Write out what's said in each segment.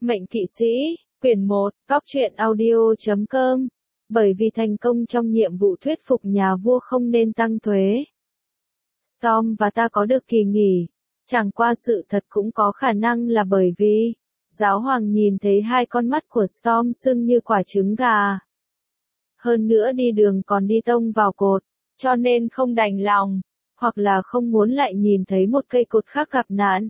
Mệnh kỵ sĩ, quyển 1, Cóc truyện audio.com. Bởi vì thành công trong nhiệm vụ thuyết phục nhà vua không nên tăng thuế. Storm và ta có được kỳ nghỉ. Chẳng qua sự thật cũng có khả năng là bởi vì giáo hoàng nhìn thấy hai con mắt của Storm sưng như quả trứng gà. Hơn nữa đi đường còn đi tông vào cột, cho nên không đành lòng, hoặc là không muốn lại nhìn thấy một cây cột khác gặp nạn.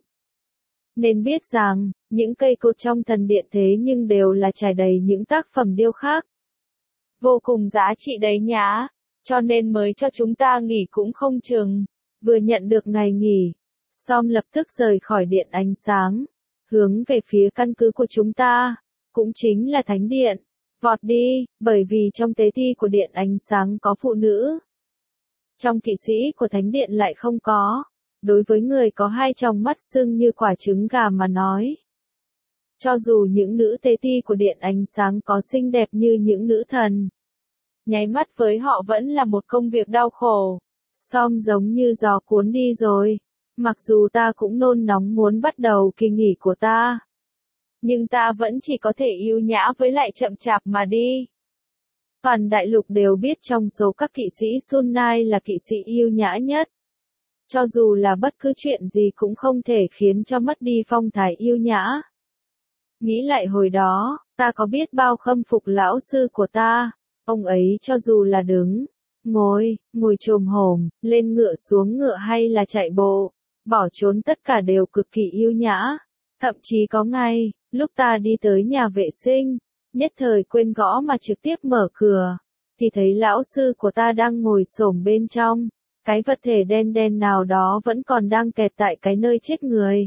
Nên biết rằng, những cây cột trong thần điện thế nhưng đều là trải đầy những tác phẩm điêu khắc. Vô cùng giá trị đấy nhá, cho nên mới cho chúng ta nghỉ cũng không chừng. Vừa nhận được ngày nghỉ, Storm lập tức rời khỏi điện ánh sáng, hướng về phía căn cứ của chúng ta, cũng chính là thánh điện. Vọt đi, bởi vì trong tế thi của điện ánh sáng có phụ nữ. Trong kỵ sĩ của thánh điện lại không có. Đối với người có hai tròng mắt sưng như quả trứng gà mà nói. Cho dù những nữ tế ti của điện ánh sáng có xinh đẹp như những nữ thần, nháy mắt với họ vẫn là một công việc đau khổ. Storm giống như gió cuốn đi rồi. Mặc dù ta cũng nôn nóng muốn bắt đầu kỳ nghỉ của ta, nhưng ta vẫn chỉ có thể yêu nhã với lại chậm chạp mà đi. Toàn đại lục đều biết trong số các kỵ sĩ Sunai là kỵ sĩ yêu nhã nhất. Cho dù là bất cứ chuyện gì cũng không thể khiến cho mất đi phong thái yêu nhã. Nghĩ lại hồi đó, ta có biết bao khâm phục lão sư của ta. Ông ấy cho dù là đứng, ngồi chồm hổm, lên ngựa xuống ngựa hay là chạy bộ, bỏ trốn tất cả đều cực kỳ yêu nhã. Thậm chí có ngày, lúc ta đi tới nhà vệ sinh, nhất thời quên gõ mà trực tiếp mở cửa, thì thấy lão sư của ta đang ngồi xổm bên trong. Cái vật thể đen đen nào đó vẫn còn đang kẹt tại cái nơi chết người.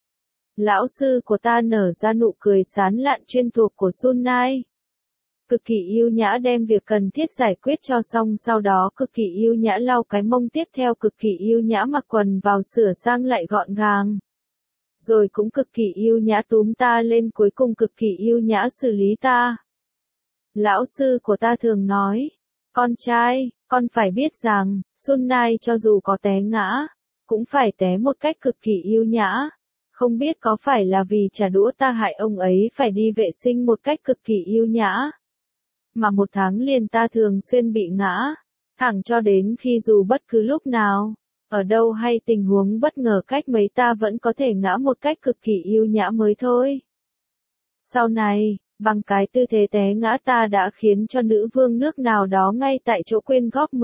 Lão sư của ta nở ra nụ cười sán lạn chuyên thuộc của Sunai. Cực kỳ yêu nhã đem việc cần thiết giải quyết cho xong, sau đó cực kỳ yêu nhã lau cái mông, tiếp theo cực kỳ yêu nhã mặc quần vào sửa sang lại gọn gàng. Rồi cũng cực kỳ yêu nhã túm ta lên, cuối cùng cực kỳ yêu nhã xử lý ta. Lão sư của ta thường nói, con trai, con phải biết rằng, Sunai cho dù có té ngã, cũng phải té một cách cực kỳ yêu nhã. Không biết có phải là vì trả đũa ta hại ông ấy phải đi vệ sinh một cách cực kỳ yêu nhã, mà một tháng liền ta thường xuyên bị ngã, thẳng cho đến khi dù bất cứ lúc nào, ở đâu hay tình huống bất ngờ cách mấy ta vẫn có thể ngã một cách cực kỳ yêu nhã mới thôi. Sau này, bằng cái tư thế té ngã ta đã khiến cho nữ vương nước nào đó ngay tại chỗ quyên góp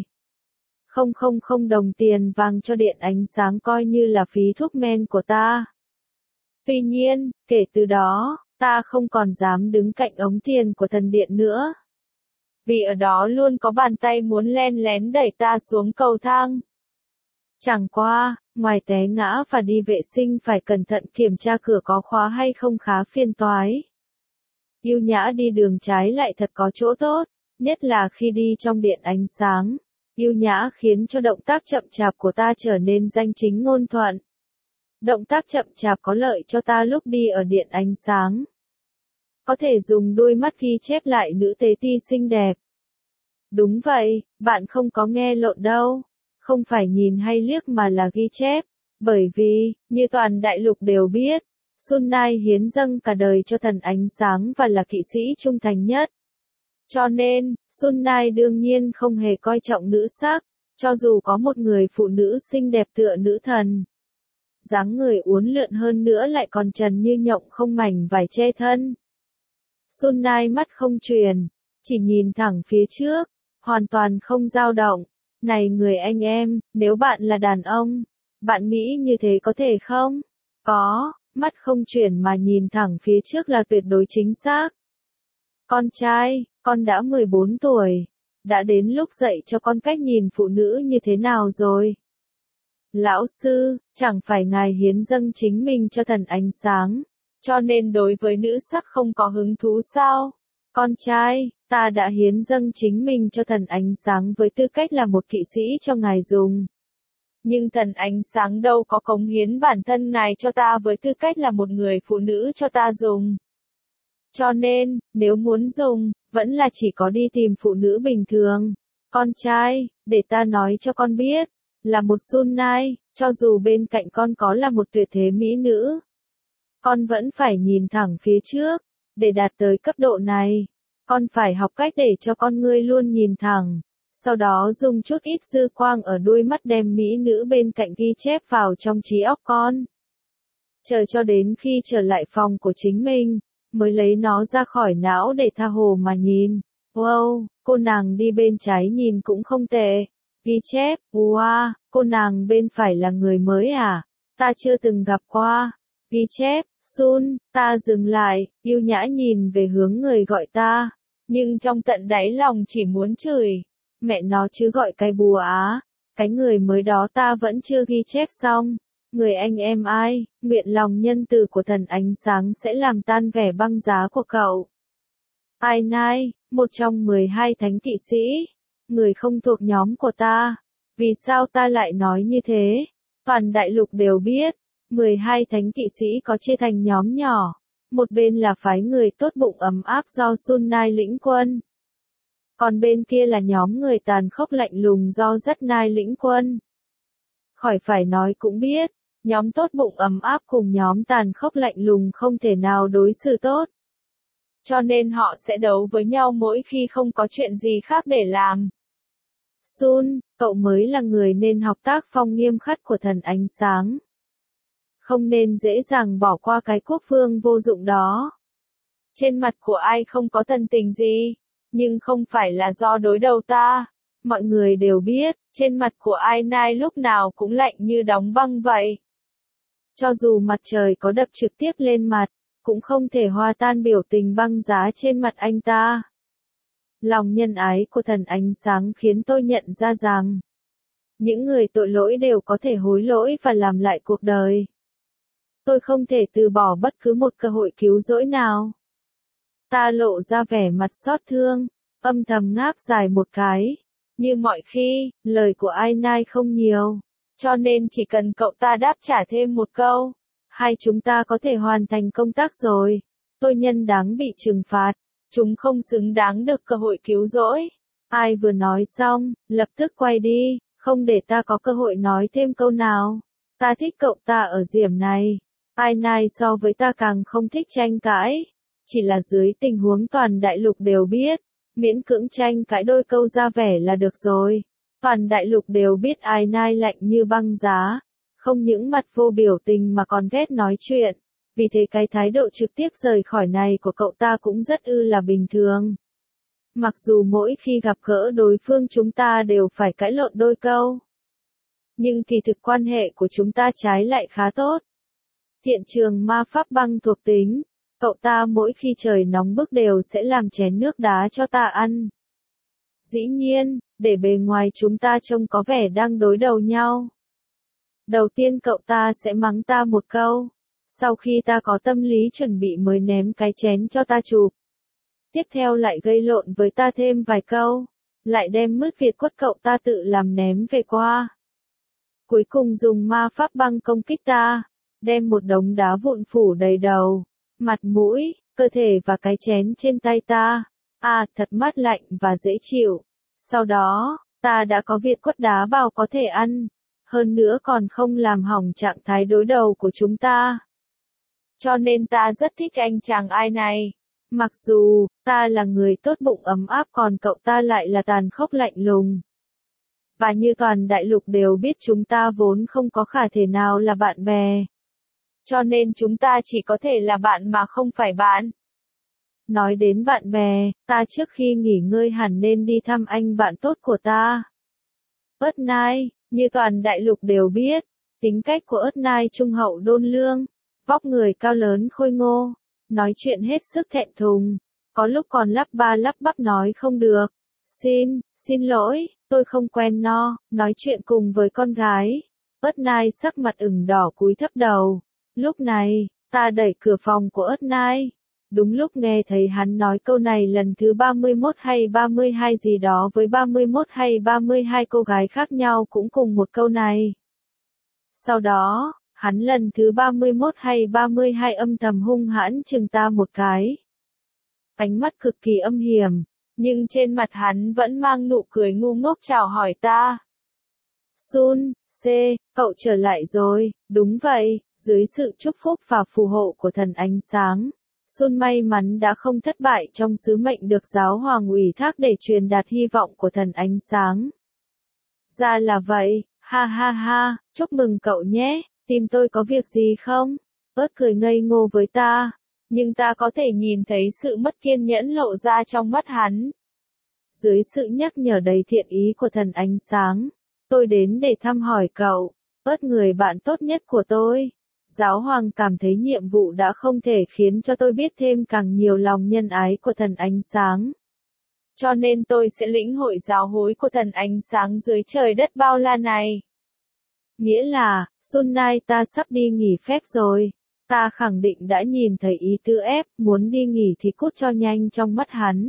10,000 đồng tiền vàng cho điện ánh sáng coi như là phí thuốc men của ta. Tuy nhiên, kể từ đó, ta không còn dám đứng cạnh ống tiền của thần điện nữa. Vì ở đó luôn có bàn tay muốn len lén đẩy ta xuống cầu thang. Chẳng qua, ngoài té ngã và đi vệ sinh phải cẩn thận kiểm tra cửa có khóa hay không khá phiền toái. Yêu nhã đi đường trái lại thật có chỗ tốt, nhất là khi đi trong điện ánh sáng. Yêu nhã khiến cho động tác chậm chạp của ta trở nên danh chính ngôn thuận. Động tác chậm chạp có lợi cho ta lúc đi ở điện ánh sáng. Có thể dùng đôi mắt ghi chép lại nữ tế ti xinh đẹp. Đúng vậy, bạn không có nghe lộn đâu. Không phải nhìn hay liếc mà là ghi chép. Bởi vì, như toàn đại lục đều biết, Sunai hiến dâng cả đời cho thần ánh sáng và là kỵ sĩ trung thành nhất. Cho nên, Sunai đương nhiên không hề coi trọng nữ sắc, cho dù có một người phụ nữ xinh đẹp tựa nữ thần. Dáng người uốn lượn hơn nữa lại còn trần như nhộng không mảnh vải che thân. Sunai mắt không chuyền, chỉ nhìn thẳng phía trước, hoàn toàn không dao động. Này người anh em, nếu bạn là đàn ông, bạn nghĩ như thế có thể không? Có, mắt không chuyển mà nhìn thẳng phía trước là tuyệt đối chính xác. Con trai, con đã 14 tuổi, đã đến lúc dạy cho con cách nhìn phụ nữ như thế nào rồi. Lão sư, chẳng phải ngài hiến dâng chính mình cho thần ánh sáng, cho nên đối với nữ sắc không có hứng thú sao? Con trai, ta đã hiến dâng chính mình cho thần ánh sáng với tư cách là một kỵ sĩ cho ngài dùng. Nhưng thần ánh sáng đâu có cống hiến bản thân ngài cho ta với tư cách là một người phụ nữ cho ta dùng. Cho nên, nếu muốn dùng, vẫn là chỉ có đi tìm phụ nữ bình thường. Con trai, để ta nói cho con biết, là một Sunai, cho dù bên cạnh con có là một tuyệt thế mỹ nữ, Con vẫn phải nhìn thẳng phía trước. Để đạt tới cấp độ này, con phải học cách để cho con ngươi luôn nhìn thẳng. Sau đó dùng chút ít dư quang ở đuôi mắt đem mỹ nữ bên cạnh ghi chép vào trong trí óc con. Chờ cho đến khi trở lại phòng của chính mình, mới lấy nó ra khỏi não để tha hồ mà nhìn. Wow, cô nàng đi bên trái nhìn cũng không tệ. Ghi chép, wow, cô nàng bên phải là người mới à? Ta chưa từng gặp qua. Ghi chép, Sun, ta dừng lại, yêu nhã nhìn về hướng người gọi ta. Nhưng trong tận đáy lòng chỉ muốn chửi. Mẹ nó chứ gọi cái bùa á. Cái người mới đó ta vẫn chưa ghi chép xong. Người anh em ai, nguyện lòng nhân từ của thần ánh sáng sẽ làm tan vẻ băng giá của cậu. Ai nai, một trong 12 thánh kỵ sĩ, người không thuộc nhóm của ta. Vì sao ta lại nói như thế? Toàn đại lục đều biết, 12 thánh kỵ sĩ có chia thành nhóm nhỏ. Một bên là phái người tốt bụng ấm áp do Sun Nai lĩnh quân. Còn bên kia là nhóm người tàn khốc lạnh lùng do Dắt Nai lĩnh quân. Khỏi phải nói cũng biết, nhóm tốt bụng ấm áp cùng nhóm tàn khốc lạnh lùng không thể nào đối xử tốt. Cho nên họ sẽ đấu với nhau mỗi khi không có chuyện gì khác để làm. Sun, cậu mới là người nên học tác phong nghiêm khắc của thần ánh sáng. Không nên dễ dàng bỏ qua cái quốc vương vô dụng đó. Trên mặt của ai không có thần tình gì, nhưng không phải là do đối đầu ta. Mọi người đều biết, trên mặt của ai nai lúc nào cũng lạnh như đóng băng vậy. Cho dù mặt trời có đập trực tiếp lên mặt, cũng không thể hòa tan biểu tình băng giá trên mặt anh ta. Lòng nhân ái của thần ánh sáng khiến tôi nhận ra rằng, những người tội lỗi đều có thể hối lỗi và làm lại cuộc đời. Tôi không thể từ bỏ bất cứ một cơ hội cứu rỗi nào. Ta lộ ra vẻ mặt xót thương, âm thầm ngáp dài một cái. Như mọi khi, lời của ai nai không nhiều. Cho nên chỉ cần cậu ta đáp trả thêm một câu, hai chúng ta có thể hoàn thành công tác rồi. Tôi nhân đáng bị trừng phạt. Chúng không xứng đáng được cơ hội cứu rỗi. Ai vừa nói xong, lập tức quay đi, không để ta có cơ hội nói thêm câu nào. Ta thích cậu ta ở điểm này. Ai nai so với ta càng không thích tranh cãi. Chỉ là dưới tình huống toàn đại lục đều biết, miễn cưỡng tranh cãi đôi câu ra vẻ là được rồi. Toàn đại lục đều biết ai nai lạnh như băng giá. Không những mặt vô biểu tình mà còn ghét nói chuyện. Vì thế cái thái độ trực tiếp rời khỏi này của cậu ta cũng rất là bình thường. Mặc dù mỗi khi gặp gỡ đối phương chúng ta đều phải cãi lộn đôi câu. Nhưng kỳ thực quan hệ của chúng ta trái lại khá tốt. Thiện trường ma pháp băng thuộc tính. Cậu ta mỗi khi trời nóng bức đều sẽ làm chén nước đá cho ta ăn. Dĩ nhiên, để bề ngoài chúng ta trông có vẻ đang đối đầu nhau. Đầu tiên cậu ta sẽ mắng ta một câu. Sau khi ta có tâm lý chuẩn bị mới ném cái chén cho ta chụp. Tiếp theo lại gây lộn với ta thêm vài câu. Lại đem mứt Việt quất cậu ta tự làm ném về qua. Cuối cùng dùng ma pháp băng công kích ta. Đem một đống đá vụn phủ đầy đầu, mặt mũi, cơ thể và cái chén trên tay ta. Thật mát lạnh và dễ chịu. Sau đó, ta đã có Việt quất đá bao có thể ăn. Hơn nữa còn không làm hỏng trạng thái đối đầu của chúng ta. Cho nên ta rất thích anh chàng ai này. Mặc dù, ta là người tốt bụng ấm áp còn cậu ta lại là tàn khốc lạnh lùng. Và như toàn đại lục đều biết chúng ta vốn không có khả thể nào là bạn bè. Cho nên chúng ta chỉ có thể là bạn mà không phải bạn. Nói đến bạn bè, ta trước khi nghỉ ngơi hẳn nên đi thăm anh bạn tốt của ta. Ất Nai, như toàn đại lục đều biết, tính cách của Ất Nai trung hậu đôn lương. Vóc người cao lớn khôi ngô, nói chuyện hết sức thẹn thùng, có lúc còn lắp ba lắp bắp nói không được. Xin lỗi, tôi không quen no, nói chuyện cùng với con gái. Ất Nai sắc mặt ửng đỏ cúi thấp đầu. Lúc này, ta đẩy cửa phòng của Ất Nai. Đúng lúc nghe thấy hắn nói câu này lần thứ 31 hay 32 gì đó với 31 hay 32 cô gái khác nhau cũng cùng một câu này. Sau đó, hắn lần thứ 31 hay 32 âm thầm hung hãn chừng ta một cái. Ánh mắt cực kỳ âm hiểm, nhưng trên mặt hắn vẫn mang nụ cười ngu ngốc chào hỏi ta. Sun, cậu trở lại rồi, đúng vậy, Dưới sự chúc phúc và phù hộ của thần ánh sáng, Sun may mắn đã không thất bại trong sứ mệnh được giáo hoàng ủy thác để truyền đạt hy vọng của thần ánh sáng. Ra là vậy, ha ha ha, chúc mừng cậu nhé, tìm tôi có việc gì không? Ớt cười ngây ngô với ta, nhưng ta có thể nhìn thấy sự mất kiên nhẫn lộ ra trong mắt hắn. Dưới sự nhắc nhở đầy thiện ý của thần ánh sáng, tôi đến để thăm hỏi cậu, Ớt người bạn tốt nhất của tôi. Giáo hoàng cảm thấy nhiệm vụ đã không thể khiến cho tôi biết thêm càng nhiều lòng nhân ái của thần ánh sáng. Cho nên tôi sẽ lĩnh hội giáo huấn của thần ánh sáng dưới trời đất bao la này. Nghĩa là, Sun nay ta sắp đi nghỉ phép rồi. Ta khẳng định đã nhìn thấy ý tứ ép, muốn đi nghỉ thì cút cho nhanh trong mắt hắn.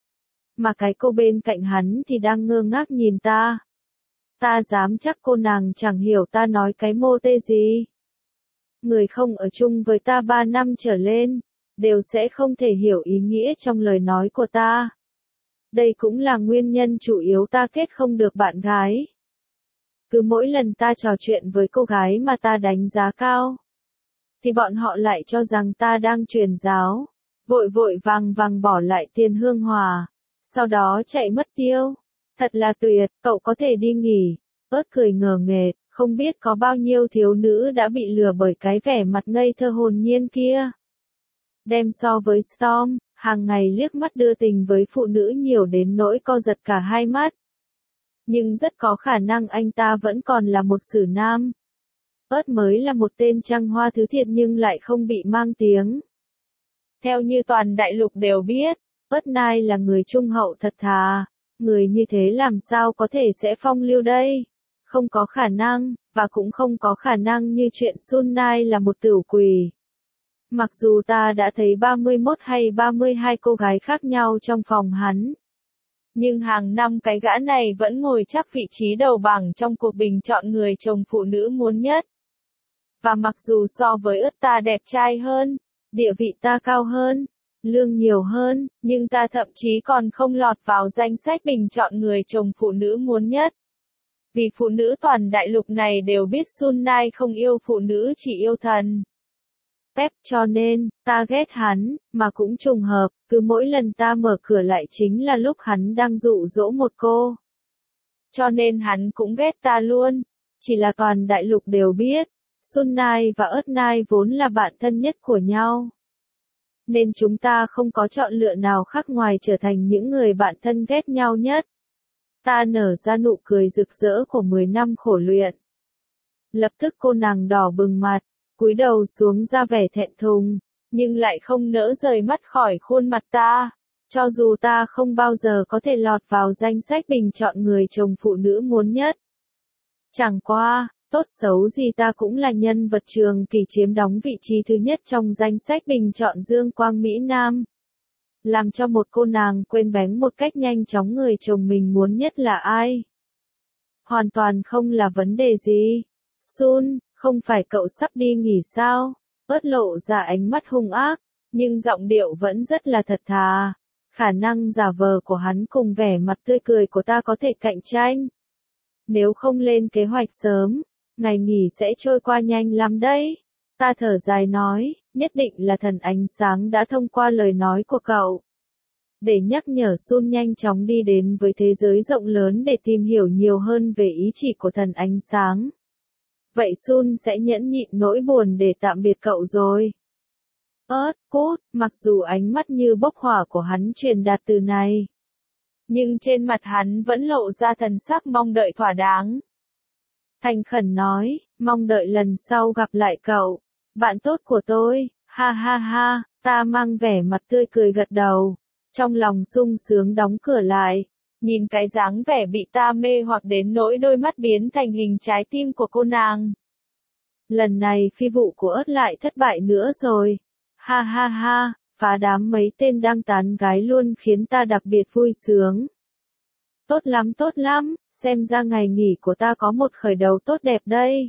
Mà cái cô bên cạnh hắn thì đang ngơ ngác nhìn ta. Ta dám chắc cô nàng chẳng hiểu ta nói cái mô tê gì. Người không ở chung với ta 3 năm trở lên, đều sẽ không thể hiểu ý nghĩa trong lời nói của ta. Đây cũng là nguyên nhân chủ yếu ta kết không được bạn gái. Cứ mỗi lần ta trò chuyện với cô gái mà ta đánh giá cao, thì bọn họ lại cho rằng ta đang truyền giáo, vội vội vàng vàng bỏ lại tiền hương hòa, sau đó chạy mất tiêu. Thật là tuyệt, cậu có thể đi nghỉ. Ớt cười ngờ nghệch, không biết có bao nhiêu thiếu nữ đã bị lừa bởi cái vẻ mặt ngây thơ hồn nhiên kia. Đem so với Storm, hàng ngày liếc mắt đưa tình với phụ nữ nhiều đến nỗi co giật cả hai mắt. Nhưng rất có khả năng anh ta vẫn còn là một sử nam. Ớt mới là một tên trăng hoa thứ thiệt nhưng lại không bị mang tiếng. Theo như toàn đại lục đều biết, Ớt Nai là người trung hậu thật thà. Người như thế làm sao có thể sẽ phong lưu đây? Không có khả năng, và cũng không có khả năng như chuyện Sun Nai là một tửu quỷ. Mặc dù ta đã thấy 31 hay 32 cô gái khác nhau trong phòng hắn. Nhưng hàng năm cái gã này vẫn ngồi chắc vị trí đầu bảng trong cuộc bình chọn người chồng phụ nữ muốn nhất. Và mặc dù so với Ớt ta đẹp trai hơn, địa vị ta cao hơn, lương nhiều hơn, nhưng ta thậm chí còn không lọt vào danh sách bình chọn người chồng phụ nữ muốn nhất. Vì phụ nữ toàn đại lục này đều biết Sun Nai không yêu phụ nữ chỉ yêu thần. Pep cho nên, ta ghét hắn, mà cũng trùng hợp, cứ mỗi lần ta mở cửa lại chính là lúc hắn đang dụ dỗ một cô. Cho nên hắn cũng ghét ta luôn. Chỉ là toàn đại lục đều biết, Sun Nai và Ớt Nai vốn là bạn thân nhất của nhau. Nên chúng ta không có chọn lựa nào khác ngoài trở thành những người bạn thân ghét nhau nhất. Ta nở ra nụ cười rực rỡ của 10 năm khổ luyện. Lập tức cô nàng đỏ bừng mặt, cúi đầu xuống ra vẻ thẹn thùng, nhưng lại không nỡ rời mắt khỏi khuôn mặt ta. Cho dù ta không bao giờ có thể lọt vào danh sách bình chọn người chồng phụ nữ muốn nhất. Chẳng qua, tốt xấu gì ta cũng là nhân vật trường kỳ chiếm đóng vị trí thứ nhất trong danh sách bình chọn Dương Quang Mỹ Nam. Làm cho một cô nàng quên bén một cách nhanh chóng người chồng mình muốn nhất là ai. Hoàn toàn không là vấn đề gì. Sun, không phải cậu sắp đi nghỉ sao? Ớt lộ ra ánh mắt hung ác, nhưng giọng điệu vẫn rất là thật thà. Khả năng giả vờ của hắn cùng vẻ mặt tươi cười của ta có thể cạnh tranh. Nếu không lên kế hoạch sớm, ngày nghỉ sẽ trôi qua nhanh lắm đấy. Ta thở dài nói, nhất định là thần ánh sáng đã thông qua lời nói của cậu. Để nhắc nhở Sun nhanh chóng đi đến với thế giới rộng lớn để tìm hiểu nhiều hơn về ý chỉ của thần ánh sáng. Vậy Sun sẽ nhẫn nhịn nỗi buồn để tạm biệt cậu rồi. Cút, mặc dù ánh mắt như bốc hỏa của hắn truyền đạt từ này. Nhưng trên mặt hắn vẫn lộ ra thần sắc mong đợi thỏa đáng. Thành khẩn nói, mong đợi lần sau gặp lại cậu. Bạn tốt của tôi, ha ha ha, ta mang vẻ mặt tươi cười gật đầu. Trong lòng sung sướng đóng cửa lại. Nhìn cái dáng vẻ bị ta mê hoặc đến nỗi đôi mắt biến thành hình trái tim của cô nàng. Lần này phi vụ của Ớt lại thất bại nữa rồi. Ha ha ha, phá đám mấy tên đang tán gái luôn khiến ta đặc biệt vui sướng. Tốt lắm, xem ra ngày nghỉ của ta có một khởi đầu tốt đẹp đây.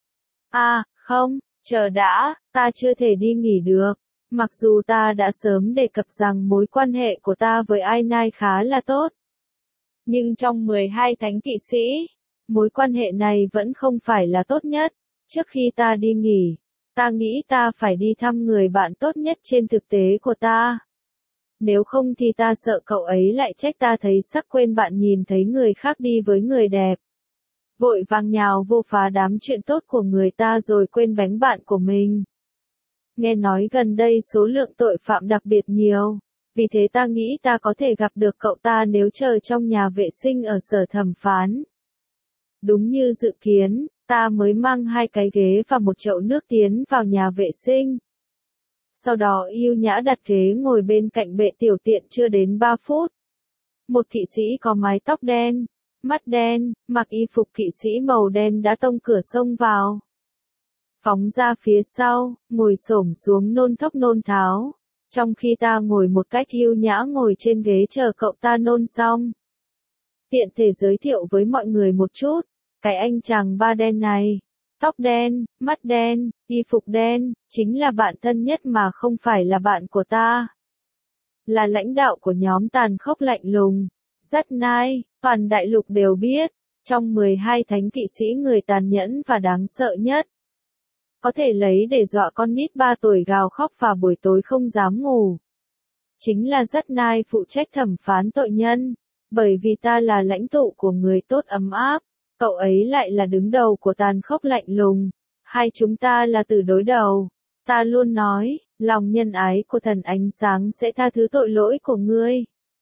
Không, chờ đã, ta chưa thể đi nghỉ được. Mặc dù ta đã sớm đề cập rằng mối quan hệ của ta với Ainai khá là tốt. Nhưng trong 12 thánh kỵ sĩ, mối quan hệ này vẫn không phải là tốt nhất. Trước khi ta đi nghỉ, Ta nghĩ ta phải đi thăm người bạn tốt nhất trên thực tế của ta. Nếu không thì ta sợ cậu ấy lại trách ta thấy sắc quên bạn nhìn thấy người khác đi với người đẹp. Vội vàng nhào vô phá đám chuyện tốt của người ta rồi quên bánh bạn của mình. Nghe nói gần đây số lượng tội phạm đặc biệt nhiều. Vì thế ta nghĩ ta có thể gặp được cậu ta nếu chờ trong nhà vệ sinh ở sở thẩm phán. Đúng như dự kiến, ta mới mang 2 cái ghế và một chậu nước tiến vào nhà vệ sinh. Sau đó yêu nhã đặt ghế ngồi bên cạnh bệ tiểu tiện chưa đến 3 phút. Một kỵ sĩ có mái tóc đen, mắt đen, mặc y phục kỵ sĩ màu đen đã tông cửa xông vào. Phóng ra phía sau, ngồi xổm xuống nôn thốc nôn tháo. Trong khi ta ngồi một cách yêu nhã ngồi trên ghế chờ cậu ta nôn xong. Tiện thể giới thiệu với mọi người một chút, cái anh chàng ba đen này, tóc đen, mắt đen, y phục đen, chính là bạn thân nhất mà không phải là bạn của ta. Là lãnh đạo của nhóm tàn khốc lạnh lùng, rất nai, toàn đại lục đều biết, trong 12 thánh kỵ sĩ người tàn nhẫn và đáng sợ nhất. Có thể lấy để dọa con nít 3 tuổi gào khóc vào buổi tối không dám ngủ. Chính là rất nai phụ trách thẩm phán tội nhân, bởi vì ta là lãnh tụ của người tốt ấm áp, cậu ấy lại là đứng đầu của tàn khốc lạnh lùng. Hai chúng ta là từ đối đầu. Ta luôn nói, lòng nhân ái của thần ánh sáng sẽ tha thứ tội lỗi của ngươi.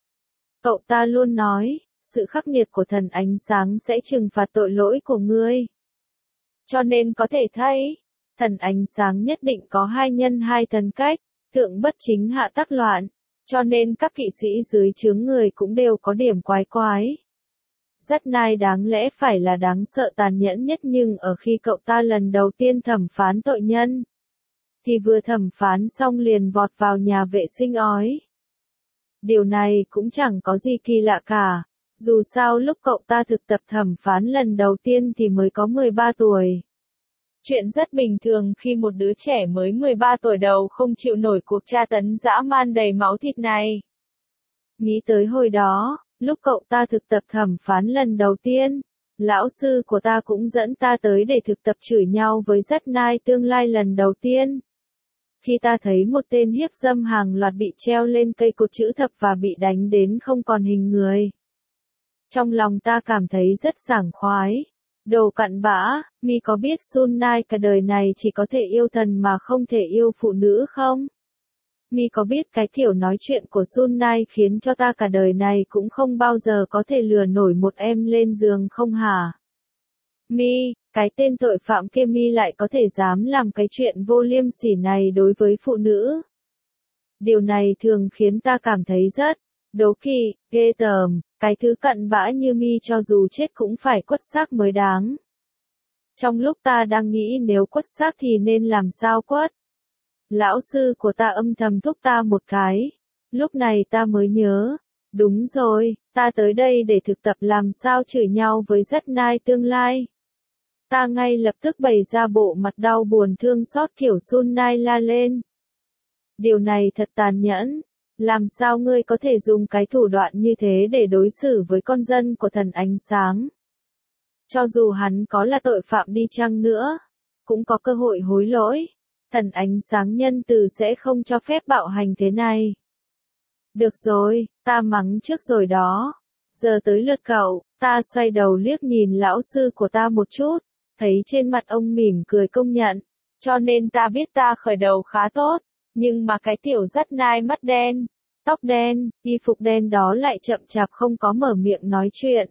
Cậu ta luôn nói, sự khắc nghiệt của thần ánh sáng sẽ trừng phạt tội lỗi của ngươi. Cho nên có thể thấy, thần ánh sáng nhất định có 2 nhân 2 thần cách, thượng bất chính hạ tắc loạn, cho nên các kỵ sĩ dưới trướng người cũng đều có điểm quái quái. Rất nai đáng lẽ phải là đáng sợ tàn nhẫn nhất nhưng ở khi cậu ta lần đầu tiên thẩm phán tội nhân, thì vừa thẩm phán xong liền vọt vào nhà vệ sinh ói. Điều này cũng chẳng có gì kỳ lạ cả, dù sao lúc cậu ta thực tập thẩm phán lần đầu tiên thì mới có 13 tuổi. Chuyện rất bình thường khi một đứa trẻ mới 13 tuổi đầu không chịu nổi cuộc tra tấn dã man đầy máu thịt này. Nghĩ tới hồi đó, lúc cậu ta thực tập thẩm phán lần đầu tiên, lão sư của ta cũng dẫn ta tới để thực tập chửi nhau với rất nai tương lai lần đầu tiên. Khi ta thấy một tên hiếp dâm hàng loạt bị treo lên cây cột chữ thập và bị đánh đến không còn hình người. Trong lòng ta cảm thấy rất sảng khoái. Đồ cặn bã, mi có biết Sun Nai cả đời này chỉ có thể yêu thần mà không thể yêu phụ nữ không? Mi có biết cái kiểu nói chuyện của Sun Nai khiến cho ta cả đời này cũng không bao giờ có thể lừa nổi một em lên giường không hả? Mi, cái tên tội phạm kia mi lại có thể dám làm cái chuyện vô liêm sỉ này đối với phụ nữ. Điều này thường khiến ta cảm thấy rất đố kỵ, ghê tởm, cái thứ cặn bã như mi cho dù chết cũng phải quất xác mới đáng. Trong lúc ta đang nghĩ nếu quất xác thì nên làm sao quất, lão sư của ta âm thầm thúc ta một cái. Lúc này ta mới nhớ, đúng rồi, ta tới đây để thực tập làm sao chửi nhau với rất nai tương lai. Ta ngay lập tức bày ra bộ mặt đau buồn thương xót kiểu Sun Nai la lên. Điều này thật tàn nhẫn. Làm sao ngươi có thể dùng cái thủ đoạn như thế để đối xử với con dân của thần ánh sáng? Cho dù hắn có là tội phạm đi chăng nữa, cũng có cơ hội hối lỗi. Thần ánh sáng nhân từ sẽ không cho phép bạo hành thế này. Được rồi, ta mắng trước rồi đó. Giờ tới lượt cậu, ta xoay đầu liếc nhìn lão sư của ta một chút, thấy trên mặt ông mỉm cười công nhận. Cho nên ta biết ta khởi đầu khá tốt. Nhưng mà cái tiểu rất nai mắt đen, tóc đen, y phục đen đó lại chậm chạp không có mở miệng nói chuyện.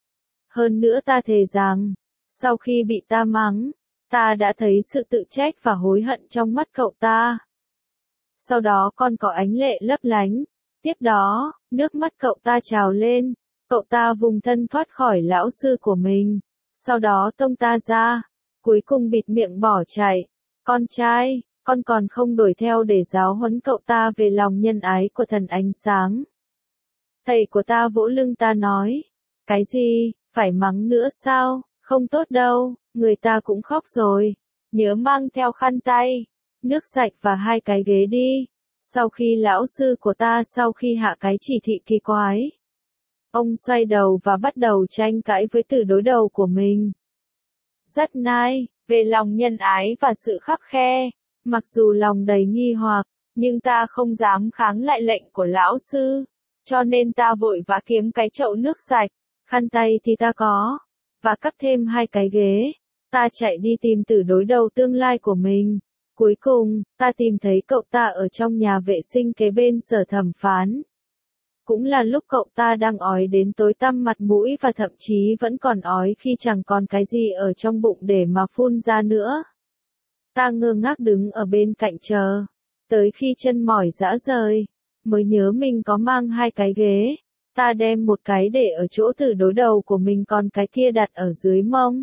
Hơn nữa ta thề rằng, sau khi bị ta mắng, ta đã thấy sự tự trách và hối hận trong mắt cậu ta. Sau đó còn có ánh lệ lấp lánh. Tiếp đó, nước mắt cậu ta trào lên. Cậu ta vùng thân thoát khỏi lão sư của mình. Sau đó tông ta ra. Cuối cùng bịt miệng bỏ chạy. Con trai, con còn không đuổi theo để giáo huấn cậu ta về lòng nhân ái của thần ánh sáng. Thầy của ta vỗ lưng ta nói. Cái gì, phải mắng nữa sao, không tốt đâu, người ta cũng khóc rồi. Nhớ mang theo khăn tay, nước sạch và 2 cái ghế đi. Sau khi lão sư của ta sau khi hạ cái chỉ thị kỳ quái, ông xoay đầu và bắt đầu tranh cãi với từ đối đầu của mình. về lòng nhân ái và sự khắt khe. Mặc dù lòng đầy nghi hoặc, nhưng ta không dám kháng lại lệnh của lão sư, cho nên ta vội vã kiếm cái chậu nước sạch, khăn tay thì ta có, và cắt thêm 2 cái ghế. Ta chạy đi tìm tử đối đầu tương lai của mình. Cuối cùng, ta tìm thấy cậu ta ở trong nhà vệ sinh kế bên sở thẩm phán. Cũng là lúc cậu ta đang ói đến tối tăm mặt mũi và thậm chí vẫn còn ói khi chẳng còn cái gì ở trong bụng để mà phun ra nữa. Ta ngơ ngác đứng ở bên cạnh chờ, tới khi chân mỏi rã rời, mới nhớ mình có mang 2 cái ghế. Ta đem một cái để ở chỗ tử đối đầu của mình còn cái kia đặt ở dưới mông.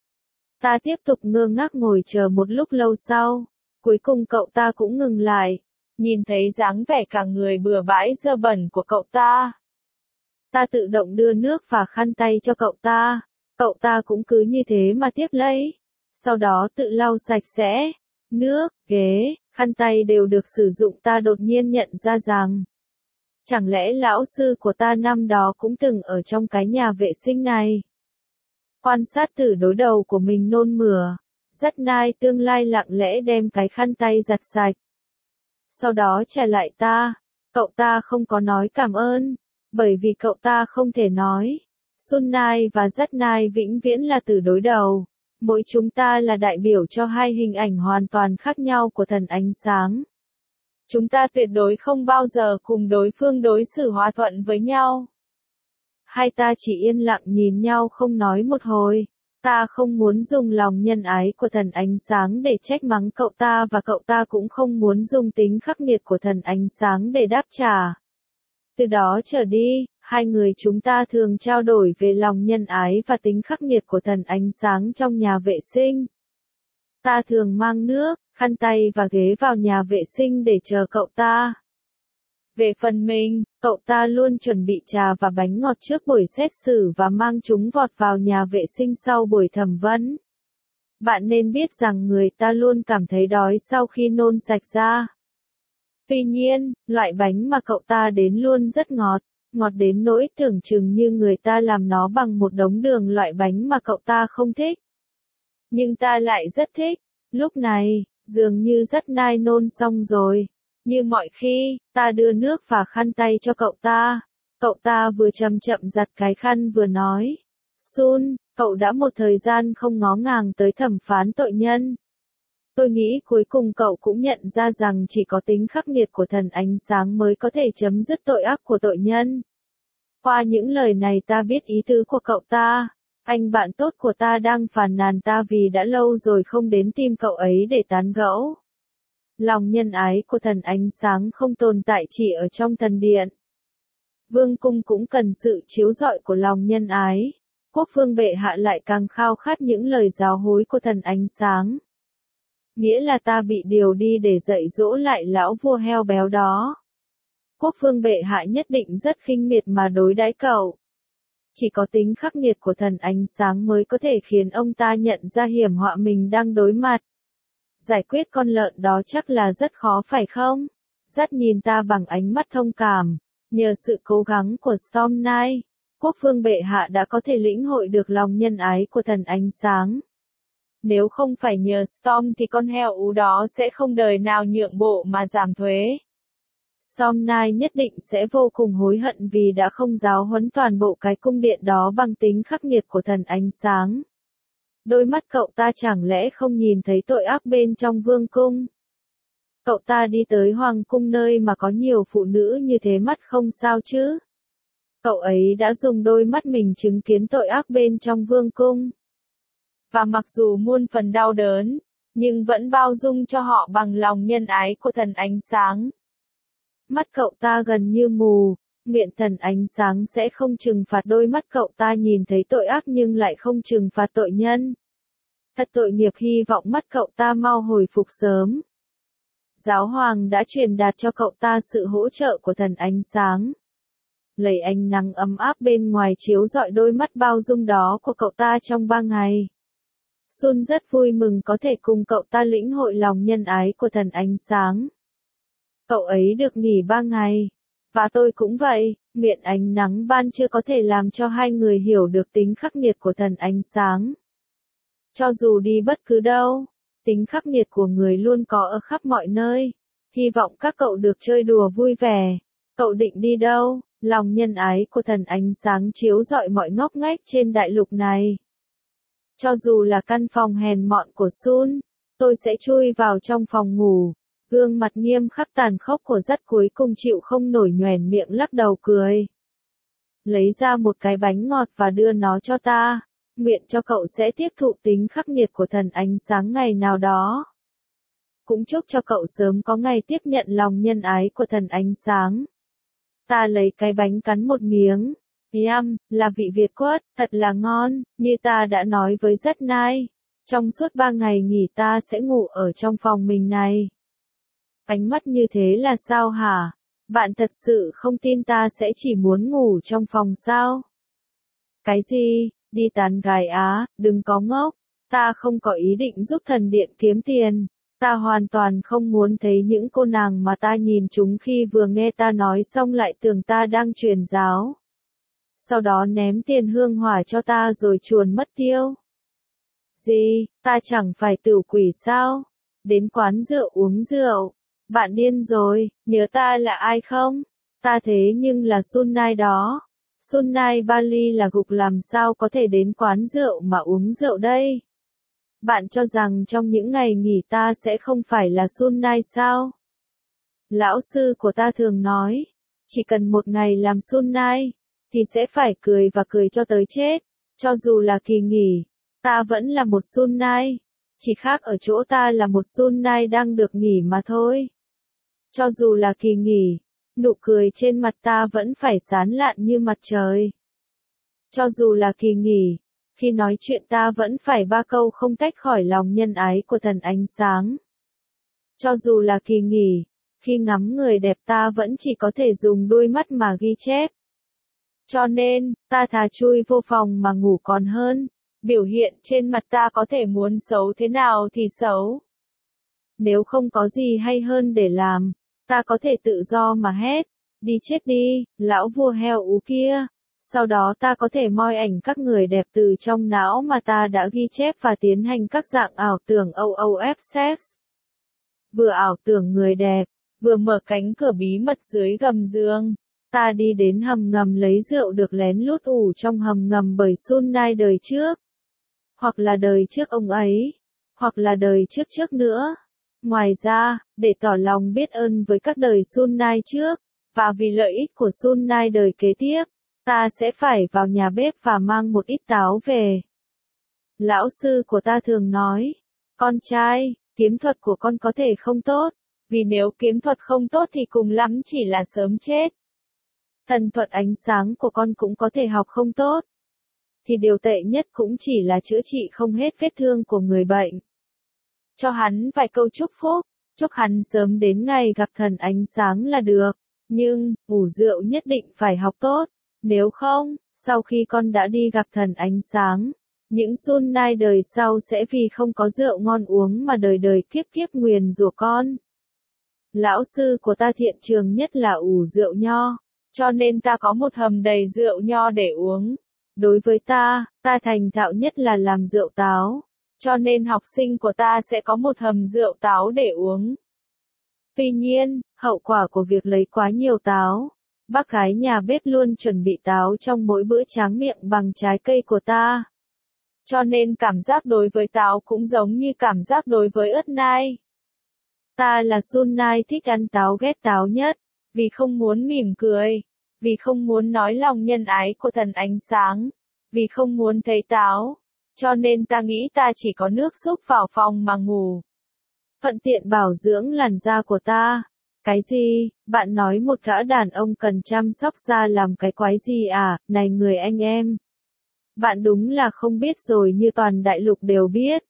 Ta tiếp tục ngơ ngác ngồi chờ một lúc lâu sau, cuối cùng cậu ta cũng ngừng lại, nhìn thấy dáng vẻ cả người bừa bãi dơ bẩn của cậu ta. Ta tự động đưa nước và khăn tay cho cậu ta cũng cứ như thế mà tiếp lấy, sau đó tự lau sạch sẽ, nước, ghế, khăn tay đều được sử dụng. Ta đột nhiên nhận ra rằng, chẳng lẽ lão sư của ta năm đó cũng từng ở trong cái nhà vệ sinh này. Quan sát tử đối đầu của mình nôn mửa, Dắt Nai tương lai lặng lẽ đem cái khăn tay giặt sạch. Sau đó trả lại ta, cậu ta không có nói cảm ơn, bởi vì cậu ta không thể nói. Sun Nai và Dắt Nai vĩnh viễn là tử đối đầu, mỗi chúng ta là đại biểu cho 2 hình ảnh hoàn toàn khác nhau của thần ánh sáng. Chúng ta tuyệt đối không bao giờ cùng đối phương đối xử hòa thuận với nhau. Hai ta chỉ yên lặng nhìn nhau không nói một hồi. Ta không muốn dùng lòng nhân ái của thần ánh sáng để trách mắng cậu ta và cậu ta cũng không muốn dùng tính khắc nghiệt của thần ánh sáng để đáp trả. Từ đó trở đi, hai người chúng ta thường trao đổi về lòng nhân ái và tính khắc nghiệt của thần ánh sáng trong nhà vệ sinh. Ta thường mang nước, khăn tay và ghế vào nhà vệ sinh để chờ cậu ta. Về phần mình, cậu ta luôn chuẩn bị trà và bánh ngọt trước buổi xét xử và mang chúng vọt vào nhà vệ sinh sau buổi thẩm vấn. Bạn nên biết rằng người ta luôn cảm thấy đói sau khi nôn sạch ra. Tuy nhiên, loại bánh mà cậu ta đến luôn rất ngọt, ngọt đến nỗi tưởng chừng như người ta làm nó bằng một đống đường, loại bánh mà cậu ta không thích. Nhưng ta lại rất thích. Lúc này, dường như Dắt Nai nôn xong rồi. Như mọi khi, ta đưa nước và khăn tay cho cậu ta. Cậu ta vừa chậm chậm giặt cái khăn vừa nói. Sun, cậu đã một thời gian không ngó ngàng tới thẩm phán tội nhân. Tôi nghĩ cuối cùng cậu cũng nhận ra rằng chỉ có tính khắc nghiệt của thần ánh sáng mới có thể chấm dứt tội ác của tội nhân. Qua những lời này ta biết ý tứ của cậu ta. Anh bạn tốt của ta đang phàn nàn ta vì đã lâu rồi không đến tìm cậu ấy để tán gẫu. Lòng nhân ái của thần ánh sáng không tồn tại chỉ ở trong thần điện. Vương cung cũng cần sự chiếu rọi của lòng nhân ái. Quốc vương bệ hạ lại càng khao khát những lời giáo huấn của thần ánh sáng. Nghĩa là ta bị điều đi để dạy dỗ lại lão vua heo béo đó. Quốc vương bệ hạ nhất định rất khinh miệt mà đối đãi cậu. Chỉ có tính khắc nghiệt của thần ánh sáng mới có thể khiến ông ta nhận ra hiểm họa mình đang đối mặt. Giải quyết con lợn đó chắc là rất khó phải không? Dắt nhìn ta bằng ánh mắt thông cảm. Nhờ sự cố gắng của Storm Knight, quốc vương bệ hạ đã có thể lĩnh hội được lòng nhân ái của thần ánh sáng. Nếu không phải nhờ Storm thì con heo ú đó sẽ không đời nào nhượng bộ mà giảm thuế. Storm Knight nhất định sẽ vô cùng hối hận vì đã không giáo huấn toàn bộ cái cung điện đó bằng tính khắc nghiệt của thần ánh sáng. Đôi mắt cậu ta chẳng lẽ không nhìn thấy tội ác bên trong vương cung? Cậu ta đi tới hoàng cung nơi mà có nhiều phụ nữ như thế, mắt không sao chứ? Cậu ấy đã dùng đôi mắt mình chứng kiến tội ác bên trong vương cung. Và mặc dù muôn phần đau đớn, nhưng vẫn bao dung cho họ bằng lòng nhân ái của thần ánh sáng. Mắt cậu ta gần như mù, miệng thần ánh sáng sẽ không trừng phạt đôi mắt cậu ta nhìn thấy tội ác nhưng lại không trừng phạt tội nhân. Thật tội nghiệp, hy vọng mắt cậu ta mau hồi phục sớm. Giáo hoàng đã truyền đạt cho cậu ta sự hỗ trợ của thần ánh sáng. Lấy ánh nắng ấm áp bên ngoài chiếu rọi đôi mắt bao dung đó của cậu ta trong 3 ngày. Sun rất vui mừng có thể cùng cậu ta lĩnh hội lòng nhân ái của thần ánh sáng. Cậu ấy được nghỉ 3 ngày. Và tôi cũng vậy, miệng ánh nắng ban trưa có thể làm cho hai người hiểu được tính khắc nghiệt của thần ánh sáng. Cho dù đi bất cứ đâu, tính khắc nghiệt của người luôn có ở khắp mọi nơi. Hy vọng các cậu được chơi đùa vui vẻ. Cậu định đi đâu? Lòng nhân ái của thần ánh sáng chiếu rọi mọi ngóc ngách trên đại lục này. Cho dù là căn phòng hèn mọn của Sun, tôi sẽ chui vào trong phòng ngủ. Gương mặt nghiêm khắc tàn khốc của dắt cuối cùng chịu không nổi nhoẻn miệng lắc đầu cười. Lấy ra một cái bánh ngọt và đưa nó cho ta. Nguyện cho cậu sẽ tiếp thụ tính khắc nghiệt của thần ánh sáng ngày nào đó. Cũng chúc cho cậu sớm có ngày tiếp nhận lòng nhân ái của thần ánh sáng. Ta lấy cái bánh cắn một miếng. Yum, là vị Việt quất, thật là ngon, như ta đã nói với Rất Nai. Trong suốt 3 ngày nghỉ ta sẽ ngủ ở trong phòng mình này. Ánh mắt như thế là sao hả? Bạn thật sự không tin ta sẽ chỉ muốn ngủ trong phòng sao? Cái gì? Đi tán gái á, đừng có ngốc. Ta không có ý định giúp thần điện kiếm tiền. Ta hoàn toàn không muốn thấy những cô nàng mà ta nhìn chúng khi vừa nghe ta nói xong lại tưởng ta đang truyền giáo. Sau đó ném tiền hương hỏa cho ta rồi chuồn mất tiêu. Gì, ta chẳng phải tửu quỷ sao? Đến quán rượu uống rượu. Bạn điên rồi, nhớ ta là ai không? Ta thế nhưng là Sunnai đó. Sunnai Bali là gục làm sao có thể đến quán rượu mà uống rượu đây? Bạn cho rằng trong những ngày nghỉ ta sẽ không phải là Sunnai sao? Lão sư của ta thường nói, chỉ cần một ngày làm Sunnai, thì sẽ phải cười và cười cho tới chết. Cho dù là kỳ nghỉ, ta vẫn là một Sunnai. Chỉ khác ở chỗ ta là một Sunnai đang được nghỉ mà thôi. Cho dù là kỳ nghỉ, nụ cười trên mặt ta vẫn phải sáng lạn như mặt trời. Cho dù là kỳ nghỉ, khi nói chuyện ta vẫn phải 3 câu không tách khỏi lòng nhân ái của thần ánh sáng. Cho dù là kỳ nghỉ, khi ngắm người đẹp ta vẫn chỉ có thể dùng đôi mắt mà ghi chép. Cho nên, ta thà chui vô phòng mà ngủ còn hơn. Biểu hiện trên mặt ta có thể muốn xấu thế nào thì xấu. Nếu không có gì hay hơn để làm, ta có thể tự do mà hét. Đi chết đi, lão vua heo ú kia. Sau đó ta có thể moi ảnh các người đẹp từ trong não mà ta đã ghi chép và tiến hành các dạng ảo tưởng OOF sex. Vừa ảo tưởng người đẹp, vừa mở cánh cửa bí mật dưới gầm giường. Ta đi đến hầm ngầm lấy rượu được lén lút ủ trong hầm ngầm bởi Sunnai đời trước. Hoặc là đời trước ông ấy. Hoặc là đời trước trước nữa. Ngoài ra, để tỏ lòng biết ơn với các đời Sunnai trước, và vì lợi ích của Sunnai đời kế tiếp, ta sẽ phải vào nhà bếp và mang một ít táo về. Lão sư của ta thường nói, con trai, kiếm thuật của con có thể không tốt, vì nếu kiếm thuật không tốt thì cùng lắm chỉ là sớm chết. Thần thuật ánh sáng của con cũng có thể học không tốt, thì điều tệ nhất cũng chỉ là chữa trị không hết vết thương của người bệnh. Cho hắn vài câu chúc phúc, chúc hắn sớm đến ngày gặp thần ánh sáng là được, nhưng, ủ rượu nhất định phải học tốt, nếu không, sau khi con đã đi gặp thần ánh sáng, những Sunnai đời sau sẽ vì không có rượu ngon uống mà đời đời kiếp kiếp nguyền rủa con. Lão sư của ta thiện trường nhất là ủ rượu nho, cho nên ta có một hầm đầy rượu nho để uống. Đối với ta thành thạo nhất là làm rượu táo, cho nên học sinh của ta sẽ có một hầm rượu táo để uống. Tuy nhiên, hậu quả của việc lấy quá nhiều táo, bác gái nhà bếp luôn chuẩn bị táo trong mỗi bữa tráng miệng bằng trái cây của ta. Cho nên cảm giác đối với táo cũng giống như cảm giác đối với ớt nai. Ta là Sunnai thích ăn táo ghét táo nhất, vì không muốn mỉm cười, vì không muốn nói lòng nhân ái của thần ánh sáng, vì không muốn thấy táo. Cho nên ta nghĩ ta chỉ có nước xúc vào phòng mà ngủ. Thuận tiện bảo dưỡng làn da của ta. Cái gì? Bạn nói một gã đàn ông cần chăm sóc da làm cái quái gì à? Này người anh em. Bạn đúng là không biết rồi như toàn đại lục đều biết.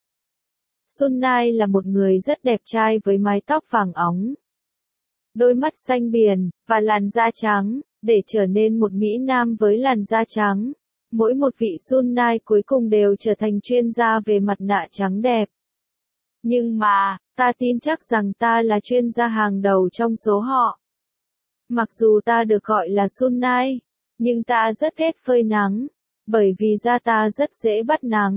Sunnai là một người rất đẹp trai với mái tóc vàng óng, đôi mắt xanh biển, và làn da trắng. Để trở nên một Mỹ Nam với làn da trắng, mỗi một vị Sunnai cuối cùng đều trở thành chuyên gia về mặt nạ trắng đẹp. Nhưng mà, ta tin chắc rằng ta là chuyên gia hàng đầu trong số họ. Mặc dù ta được gọi là Sunnai, nhưng ta rất ghét phơi nắng, bởi vì da ta rất dễ bắt nắng.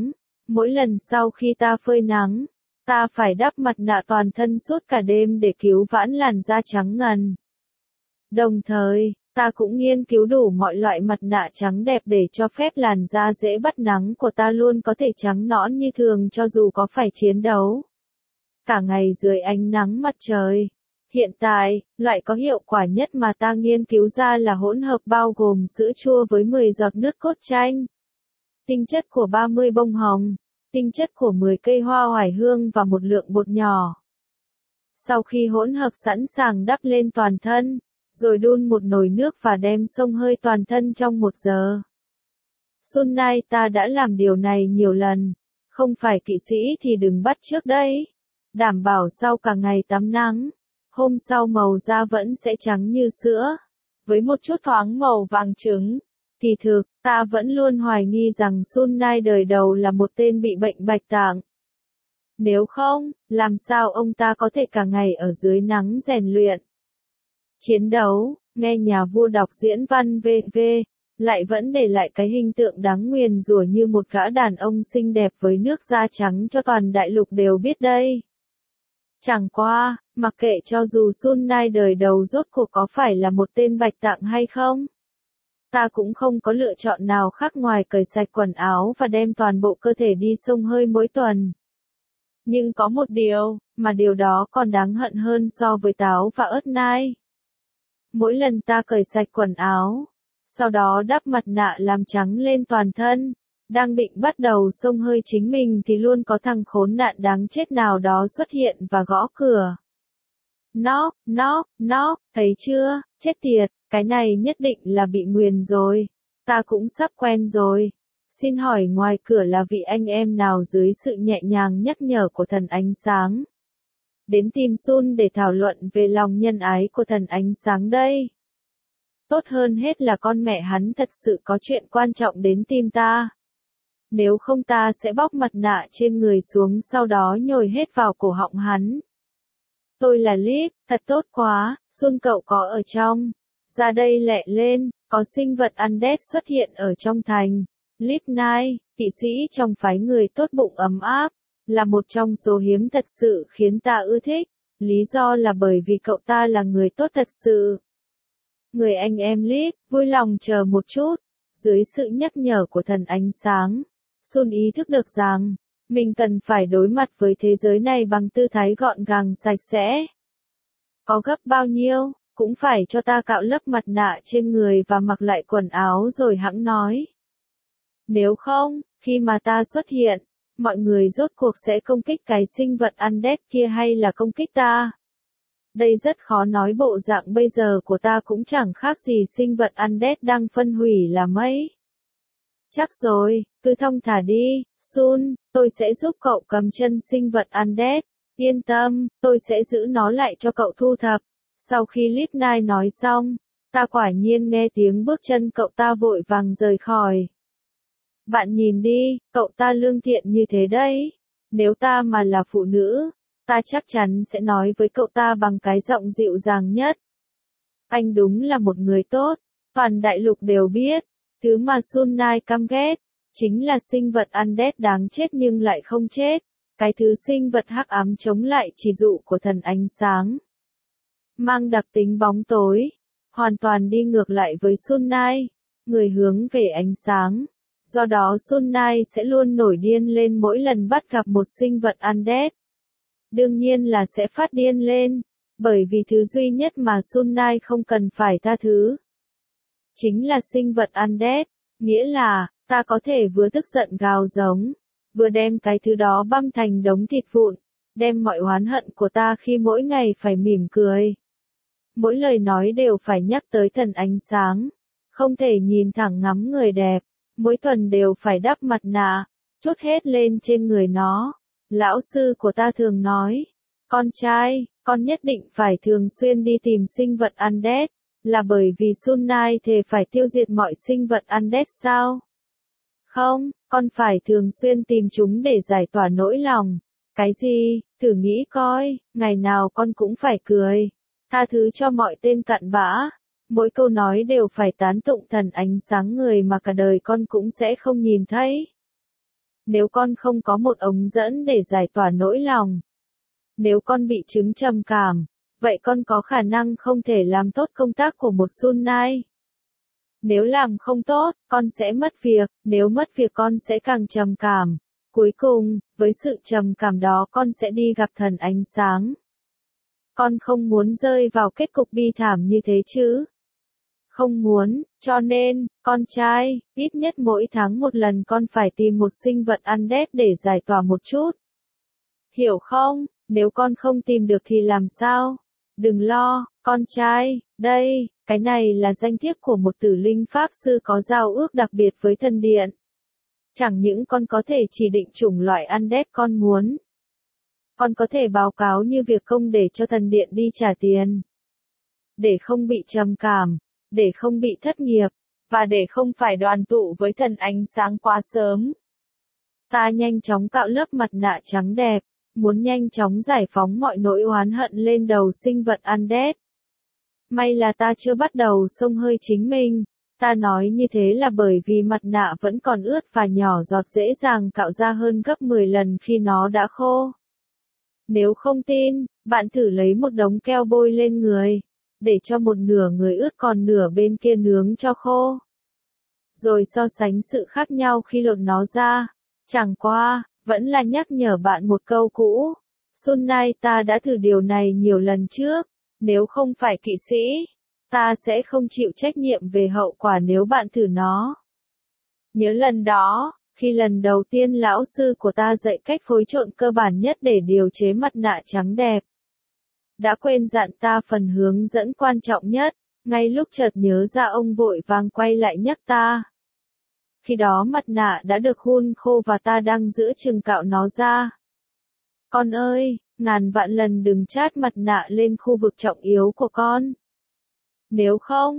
Mỗi lần sau khi ta phơi nắng, ta phải đắp mặt nạ toàn thân suốt cả đêm để cứu vãn làn da trắng ngần. Đồng thời, ta cũng nghiên cứu đủ mọi loại mặt nạ trắng đẹp để cho phép làn da dễ bắt nắng của ta luôn có thể trắng nõn như thường cho dù có phải chiến đấu cả ngày dưới ánh nắng mặt trời. Hiện tại, loại có hiệu quả nhất mà ta nghiên cứu ra là hỗn hợp bao gồm sữa chua với 10 giọt nước cốt chanh, tinh chất của 30 bông hồng, tinh chất của 10 cây hoa oải hương và một lượng bột nhỏ. Sau khi hỗn hợp sẵn sàng đắp lên toàn thân, rồi đun một nồi nước và đem xông hơi toàn thân trong 1 giờ. Xuân nay ta đã làm điều này nhiều lần, không phải kỵ sĩ thì đừng bắt chước đấy. Đảm bảo sau cả ngày tắm nắng, hôm sau màu da vẫn sẽ trắng như sữa, với một chút thoáng màu vàng trứng. Kỳ thực, ta vẫn luôn hoài nghi rằng Sun Nai đời đầu là một tên bị bệnh bạch tạng. Nếu không, làm sao ông ta có thể cả ngày ở dưới nắng rèn luyện, chiến đấu, nghe nhà vua đọc diễn văn v.v., lại vẫn để lại cái hình tượng đáng nguyền rủa như một gã đàn ông xinh đẹp với nước da trắng cho toàn đại lục đều biết đây. Chẳng qua, mặc kệ cho dù Sun Nai đời đầu rốt cuộc có phải là một tên bạch tạng hay không, ta cũng không có lựa chọn nào khác ngoài cởi sạch quần áo và đem toàn bộ cơ thể đi xông hơi mỗi tuần. Nhưng có một điều, mà điều đó còn đáng hận hơn so với táo và ớt nai. Mỗi lần ta cởi sạch quần áo, sau đó đắp mặt nạ làm trắng lên toàn thân, đang định bắt đầu xông hơi chính mình thì luôn có thằng khốn nạn đáng chết nào đó xuất hiện và gõ cửa. Knock, thấy chưa, chết tiệt, cái này nhất định là bị nguyền rồi, ta cũng sắp quen rồi. Xin hỏi ngoài cửa là vị anh em nào dưới sự nhẹ nhàng nhắc nhở của thần ánh sáng đến tìm Sun để thảo luận về lòng nhân ái của thần ánh sáng đây? Tốt hơn hết là con mẹ hắn thật sự có chuyện quan trọng đến tìm ta. Nếu không ta sẽ bóc mặt nạ trên người xuống sau đó nhồi hết vào cổ họng hắn. Tôi là Lip, thật tốt quá, Sun cậu có ở trong. Ra đây lẹ lên, có sinh vật undead xuất hiện ở trong thành. Lip Nai, kỵ sĩ trong phái người tốt bụng ấm áp, là một trong số hiếm thật sự khiến ta ưa thích. Lý do là bởi vì cậu ta là người tốt thật sự. Người anh em Lip, vui lòng chờ một chút. Dưới sự nhắc nhở của thần ánh sáng, Sun ý thức được rằng, mình cần phải đối mặt với thế giới này bằng tư thái gọn gàng sạch sẽ. Có gấp bao nhiêu, cũng phải cho ta cạo lớp mặt nạ trên người và mặc lại quần áo rồi hẵng nói. Nếu không, khi mà ta xuất hiện, mọi người rốt cuộc sẽ công kích cái sinh vật undead kia hay là công kích ta? Đây rất khó nói, bộ dạng bây giờ của ta cũng chẳng khác gì sinh vật undead đang phân hủy là mấy. Chắc rồi, cứ thong thả đi, Sun, tôi sẽ giúp cậu cầm chân sinh vật undead. Yên tâm, tôi sẽ giữ nó lại cho cậu thu thập. Sau khi Lip Nai nói xong, ta quả nhiên nghe tiếng bước chân cậu ta vội vàng rời khỏi. Bạn nhìn đi, cậu ta lương thiện như thế đấy. Nếu ta mà là phụ nữ, ta chắc chắn sẽ nói với cậu ta bằng cái giọng dịu dàng nhất. Anh đúng là một người tốt, toàn đại lục đều biết. Thứ mà Sun Nai căm ghét, chính là sinh vật undead đáng chết nhưng lại không chết. Cái thứ sinh vật hắc ám chống lại chỉ dụ của thần ánh sáng. Mang đặc tính bóng tối, hoàn toàn đi ngược lại với Sun Nai, người hướng về ánh sáng. Do đó Sun Nai sẽ luôn nổi điên lên mỗi lần bắt gặp một sinh vật undead. Đương nhiên là sẽ phát điên lên, bởi vì thứ duy nhất mà Sun Nai không cần phải tha thứ chính là sinh vật undead, nghĩa là, ta có thể vừa tức giận gào giống, vừa đem cái thứ đó băm thành đống thịt vụn, đem mọi oán hận của ta khi mỗi ngày phải mỉm cười. Mỗi lời nói đều phải nhắc tới thần ánh sáng, không thể nhìn thẳng ngắm người đẹp, mỗi tuần đều phải đắp mặt nạ, chốt hết lên trên người nó. Lão sư của ta thường nói, con trai, con nhất định phải thường xuyên đi tìm sinh vật undead. Là bởi vì Sun Nai thề phải tiêu diệt mọi sinh vật undead sao? Không, con phải thường xuyên tìm chúng để giải tỏa nỗi lòng. Cái gì? Thử nghĩ coi, ngày nào con cũng phải cười. Tha thứ cho mọi tên cặn bã. Mỗi câu nói đều phải tán tụng thần ánh sáng người mà cả đời con cũng sẽ không nhìn thấy. Nếu con không có một ống dẫn để giải tỏa nỗi lòng, nếu con bị chứng trầm cảm, vậy con có khả năng không thể làm tốt công tác của một Sun Nai. Nếu làm không tốt, con sẽ mất việc, nếu mất việc con sẽ càng trầm cảm. Cuối cùng, với sự trầm cảm đó con sẽ đi gặp thần ánh sáng. Con không muốn rơi vào kết cục bi thảm như thế chứ? Không muốn, cho nên, con trai, ít nhất mỗi tháng một lần con phải tìm một sinh vật undead để giải tỏa một chút. Hiểu không? Nếu con không tìm được thì làm sao? Đừng lo, con trai, đây, cái này là danh thiếp của một tử linh pháp sư có giao ước đặc biệt với thần điện. Chẳng những con có thể chỉ định chủng loại undead con muốn. Con có thể báo cáo như việc công để cho thần điện đi trả tiền. Để không bị trầm cảm, để không bị thất nghiệp, và để không phải đoàn tụ với thần ánh sáng quá sớm. Ta nhanh chóng cạo lớp mặt nạ trắng đẹp, muốn nhanh chóng giải phóng mọi nỗi oán hận lên đầu sinh vật undead. May là ta chưa bắt đầu xông hơi chính mình. Ta nói như thế là bởi vì mặt nạ vẫn còn ướt và nhỏ giọt dễ dàng cạo ra hơn gấp 10 lần khi nó đã khô. Nếu không tin, bạn thử lấy một đống keo bôi lên người, để cho một nửa người ướt còn nửa bên kia nướng cho khô. Rồi so sánh sự khác nhau khi lột nó ra. Chẳng qua, vẫn là nhắc nhở bạn một câu cũ. Sun Nai ta đã thử điều này nhiều lần trước, nếu không phải kỵ sĩ, ta sẽ không chịu trách nhiệm về hậu quả nếu bạn thử nó. Nhớ lần đó, khi lần đầu tiên lão sư của ta dạy cách phối trộn cơ bản nhất để điều chế mặt nạ trắng đẹp. Đã quên dặn ta phần hướng dẫn quan trọng nhất, ngay lúc chợt nhớ ra ông vội vàng quay lại nhắc ta. Khi đó mặt nạ đã được hun khô và ta đang giữa chừng cạo nó ra. Con ơi, ngàn vạn lần đừng chát mặt nạ lên khu vực trọng yếu của con. Nếu không,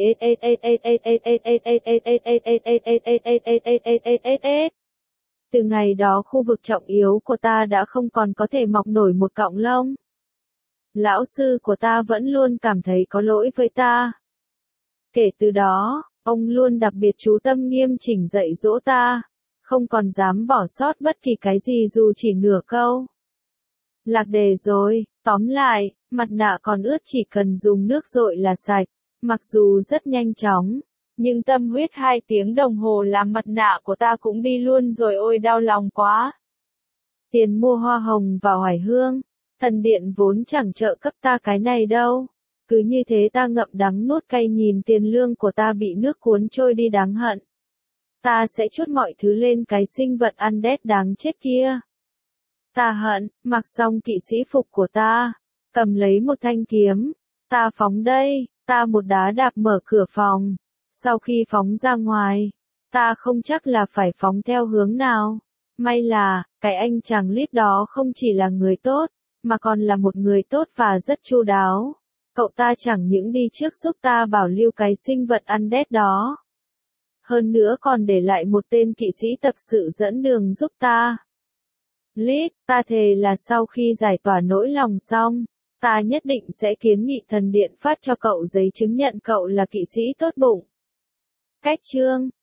từ ngày đó khu vực trọng yếu của ta đã không còn có thể mọc nổi một cọng lông. Lão sư của ta vẫn luôn cảm thấy có lỗi với ta. Kể từ đó, ông luôn đặc biệt chú tâm nghiêm chỉnh dạy dỗ ta, không còn dám bỏ sót bất kỳ cái gì dù chỉ nửa câu. Lạc đề rồi, tóm lại, mặt nạ còn ướt chỉ cần dùng nước dội là sạch, mặc dù rất nhanh chóng, nhưng tâm huyết 2 tiếng đồng hồ làm mặt nạ của ta cũng đi luôn rồi, ôi đau lòng quá. Tiền mua hoa hồng và oải hương, thần điện vốn chẳng trợ cấp ta cái này đâu. Cứ như thế ta ngậm đắng nuốt cay nhìn tiền lương của ta bị nước cuốn trôi đi đáng hận. Ta sẽ trút mọi thứ lên cái sinh vật undead đáng chết kia. Ta hận, mặc xong kỵ sĩ phục của ta, cầm lấy một thanh kiếm, ta phóng đây, ta một đá đạp mở cửa phòng. Sau khi phóng ra ngoài, ta không chắc là phải phóng theo hướng nào. May là, cái anh chàng líp đó không chỉ là người tốt, mà còn là một người tốt và rất chu đáo. Cậu ta chẳng những đi trước giúp ta bảo lưu cái sinh vật undead đó. Hơn nữa còn để lại một tên kỵ sĩ tập sự dẫn đường giúp ta. Lít, ta thề là sau khi giải tỏa nỗi lòng xong, ta nhất định sẽ kiến nghị thần điện phát cho cậu giấy chứng nhận cậu là kỵ sĩ tốt bụng. Cách chương